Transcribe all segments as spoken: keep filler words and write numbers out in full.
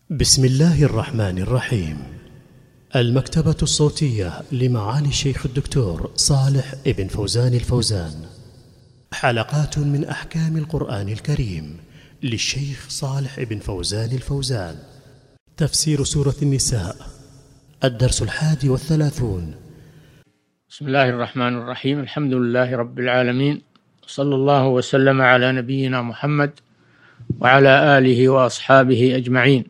بسم الله الرحمن الرحيم. المكتبة الصوتية لمعالي الشيخ الدكتور صالح ابن فوزان الفوزان، حلقات من أحكام القرآن الكريم للشيخ صالح ابن فوزان الفوزان. تفسير سورة النساء، الدرس الحادي والثلاثون. بسم الله الرحمن الرحيم. الحمد لله رب العالمين، صلى الله وسلم على نبينا محمد وعلى آله وأصحابه أجمعين.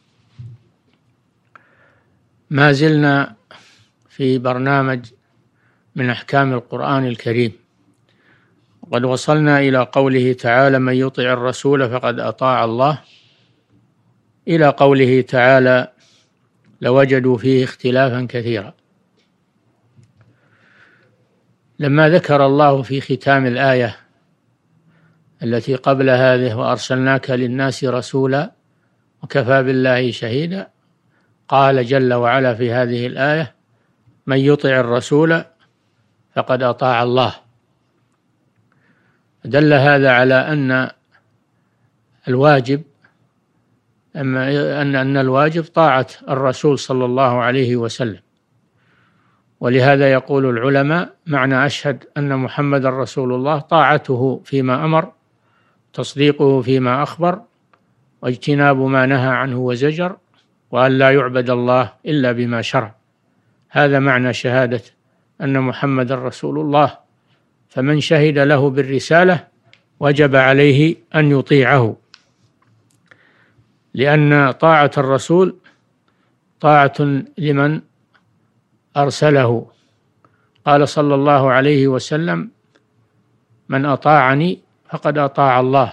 ما زلنا في برنامج من أحكام القرآن الكريم، وقد وصلنا إلى قوله تعالى: من يطع الرسول فقد أطاع الله، إلى قوله تعالى: لوجدوا فيه اختلافا كثيرا. لما ذكر الله في ختام الآية التي قبل هذه: وأرسلناك للناس رسولا وكفى بالله شهيدا، قال جل وعلا في هذه الآية: من يطع الرسول فقد أطاع الله. دل هذا على أن الواجب أن أن الواجب طاعة الرسول صلى الله عليه وسلم. ولهذا يقول العلماء: معنى أشهد أن محمد رسول الله طاعته فيما أمر، تصديقه فيما أخبر، واجتناب ما نهى عنه وزجر، وأن لا يعبد الله إلا بما شرع. هذا معنى شهادة أن محمد رسول الله. فمن شهد له بالرسالة وجب عليه أن يطيعه، لأن طاعة الرسول طاعة لمن أرسله. قال صلى الله عليه وسلم: من أطاعني فقد أطاع الله،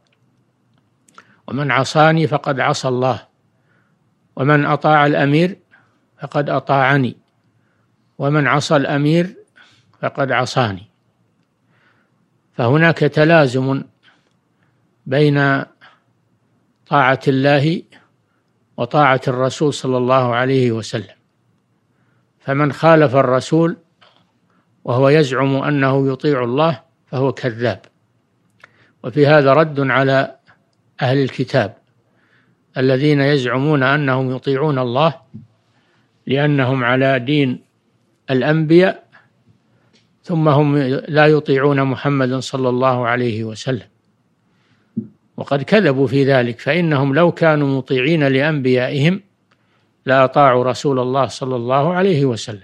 ومن عصاني فقد عصى الله، ومن أطاع الأمير فقد أطاعني، ومن عصى الأمير فقد عصاني. فهناك تلازم بين طاعة الله وطاعة الرسول صلى الله عليه وسلم. فمن خالف الرسول وهو يزعم أنه يطيع الله فهو كذاب. وفي هذا رد على أهل الكتاب الذين يزعمون أنهم يطيعون الله لأنهم على دين الأنبياء، ثم هم لا يطيعون محمد صلى الله عليه وسلم، وقد كذبوا في ذلك. فإنهم لو كانوا مطيعين لأنبيائهم لأطاعوا رسول الله صلى الله عليه وسلم،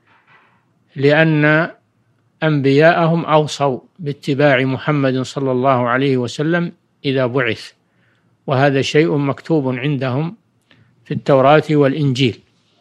لأن أنبياءهم أوصوا باتباع محمد صلى الله عليه وسلم إذا بعث، وهذا شيء مكتوب عندهم في التوراة والإنجيل.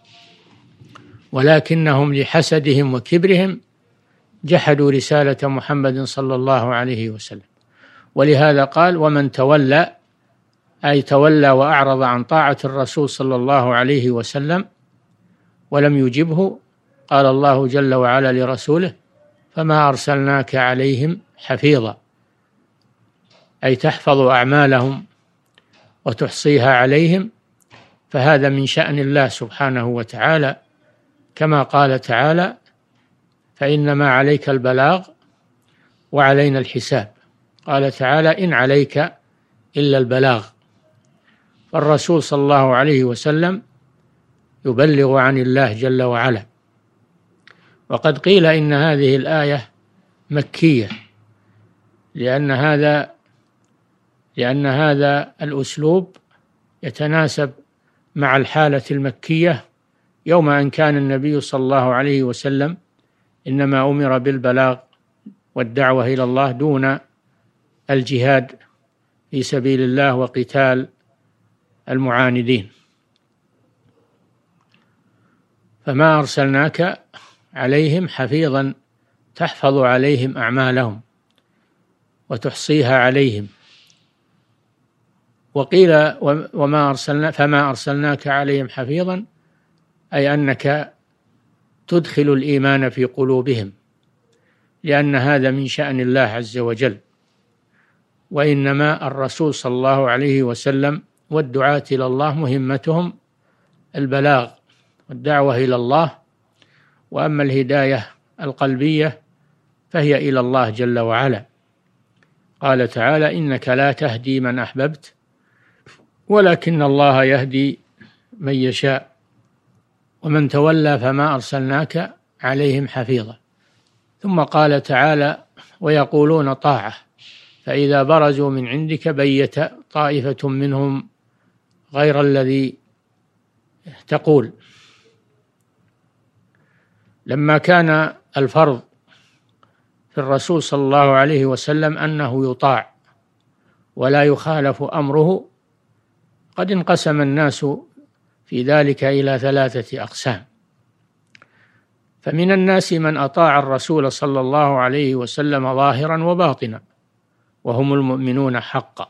ولكنهم لحسدهم وكبرهم جحدوا رسالة محمد صلى الله عليه وسلم. ولهذا قال: ومن تولى، أي تولى وأعرض عن طاعة الرسول صلى الله عليه وسلم ولم يجبه، قال الله جل وعلا لرسوله: فما أرسلناك عليهم حفيظا، أي تحفظ أعمالهم وتحصيها عليهم. فهذا من شأن الله سبحانه وتعالى، كما قال تعالى: فإنما عليك البلاغ وعلينا الحساب. قال تعالى: إن عليك إلا البلاغ. فالرسول صلى الله عليه وسلم يبلغ عن الله جل وعلا. وقد قيل إن هذه الآية مكية، لأن هذا لأن هذا الأسلوب يتناسب مع الحالة المكية، يوم أن كان النبي صلى الله عليه وسلم إنما أمر بالبلاغ والدعوة إلى الله دون الجهاد في سبيل الله وقتال المعاندين. فما أرسلناك عليهم حفيظا، تحفظ عليهم أعمالهم وتحصيها عليهم. وقيل: وما أرسلنا فما أرسلناك عليهم حفيظا، أي أنك تدخل الإيمان في قلوبهم، لأن هذا من شأن الله عز وجل. وإنما الرسول صلى الله عليه وسلم والدعاة إلى الله مهمتهم البلاغ والدعوة إلى الله، وأما الهداية القلبية فهي إلى الله جل وعلا. قال تعالى: إنك لا تهدي من أحببت ولكن الله يهدي من يشاء، ومن تولى فما أرسلناك عليهم حفيظا. ثم قال تعالى: ويقولون طاعة، فإذا برزوا من عندك بيت طائفة منهم غير الذي تقول. لما كان الفرض في الرسول صلى الله عليه وسلم أنه يطاع ولا يخالف أمره، قد انقسم الناس في ذلك إلى ثلاثة أقسام. فمن الناس من أطاع الرسول صلى الله عليه وسلم ظاهرا وباطنا، وهم المؤمنون حقا.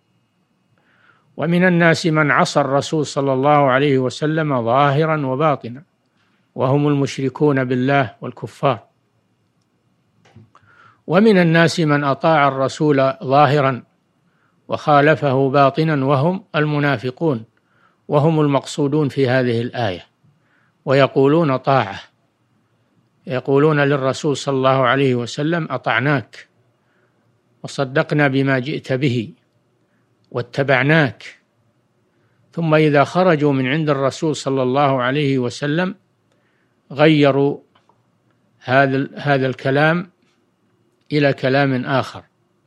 ومن الناس من عصى الرسول صلى الله عليه وسلم ظاهرا وباطنا، وهم المشركون بالله والكفار. ومن الناس من أطاع الرسول ظاهرا وخالفه باطنا، وهم المنافقون، وهم المقصودون في هذه الآية. ويقولون طاعة، يقولون للرسول صلى الله عليه وسلم: أطعناك وصدقنا بما جئت به واتبعناك. ثم إذا خرجوا من عند الرسول صلى الله عليه وسلم غيروا هذا هذا الكلام إلى كلام آخر.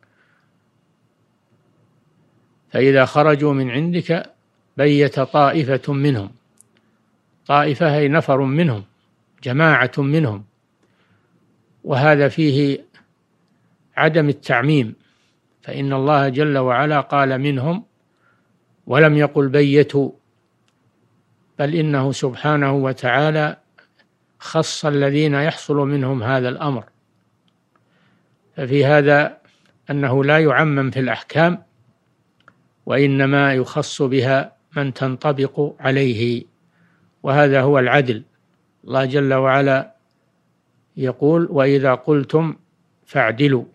فإذا خرجوا من عندك بيت طائفة منهم، طائفة هي نفر منهم، جماعة منهم، وهذا فيه عدم التعميم، فإن الله جل وعلا قال منهم ولم يقل بيتوا، بل إنه سبحانه وتعالى خص الذين يحصل منهم هذا الأمر. ففي هذا أنه لا يعمم في الأحكام، وإنما يخص بها من تنطبق عليه، وهذا هو العدل. الله جل وعلا يقول: وإذا قلتم فاعدلوا.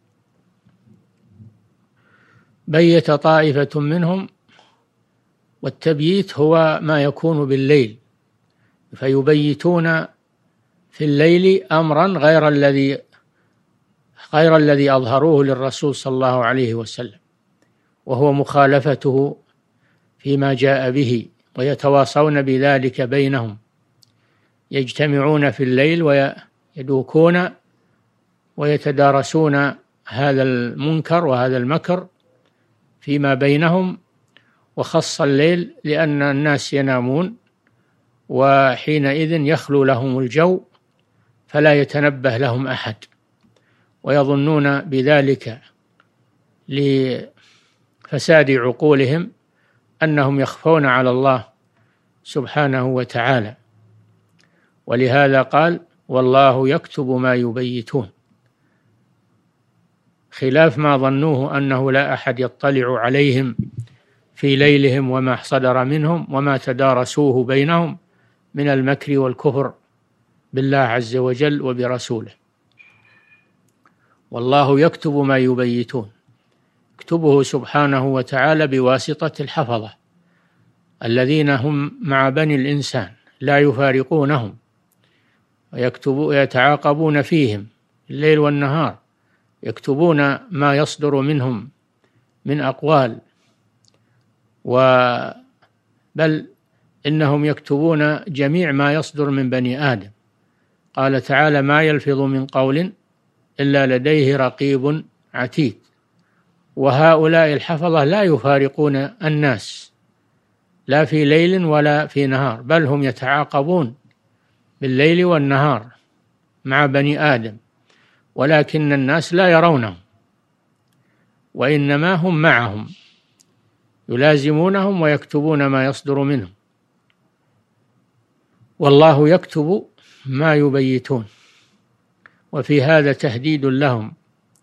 بيت طائفة منهم، والتبييت هو ما يكون بالليل، فيبيتون في الليل أمرا غير الذي غير الذي أظهروه للرسول صلى الله عليه وسلم، وهو مخالفته فيما جاء به، ويتواصون بذلك بينهم، يجتمعون في الليل ويدوكون ويتدارسون هذا المنكر وهذا المكر فيما بينهم. وخص الليل لأن الناس ينامون، وحينئذ يخلو لهم الجو فلا يتنبه لهم أحد، ويظنون بذلك لفساد عقولهم أنهم يخفون على الله سبحانه وتعالى. ولهذا قال: والله يكتب ما يبيتون، خلاف ما ظنوه أنه لا أحد يطلع عليهم في ليلهم وما صدر منهم وما تدارسوه بينهم من المكر والكفر بالله عز وجل وبرسوله. والله يكتب ما يبيتون، يكتبه سبحانه وتعالى بواسطة الحفظة الذين هم مع بني الإنسان لا يفارقونهم، ويتعاقبون فيهم الليل والنهار، يكتبون ما يصدر منهم من أقوال، بل إنهم يكتبون جميع ما يصدر من بني آدم. قال تعالى: ما يلفظ من قول إلا لديه رقيب عتيد. وهؤلاء الحفظة لا يفارقون الناس لا في ليل ولا في نهار، بل هم يتعاقبون بالليل والنهار مع بني آدم، ولكن الناس لا يرونهم، وإنما هم معهم يلازمونهم ويكتبون ما يصدر منهم. والله يكتب ما يبيتون. وفي هذا تهديد لهم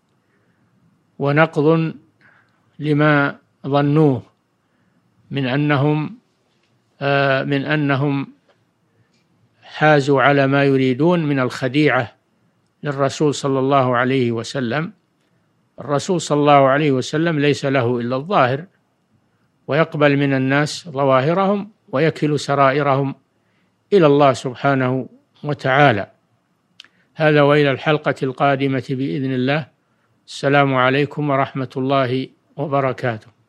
ونقض لما ظنوه من أنهم آه من أنهم حازوا على ما يريدون من الخديعة للرسول صلى الله عليه وسلم. الرسول صلى الله عليه وسلم ليس له إلا الظاهر، ويقبل من الناس ظواهرهم ويكل سرائرهم إلى الله سبحانه وتعالى. هذا، وإلى الحلقة القادمة بإذن الله. السلام عليكم ورحمة الله وبركاته.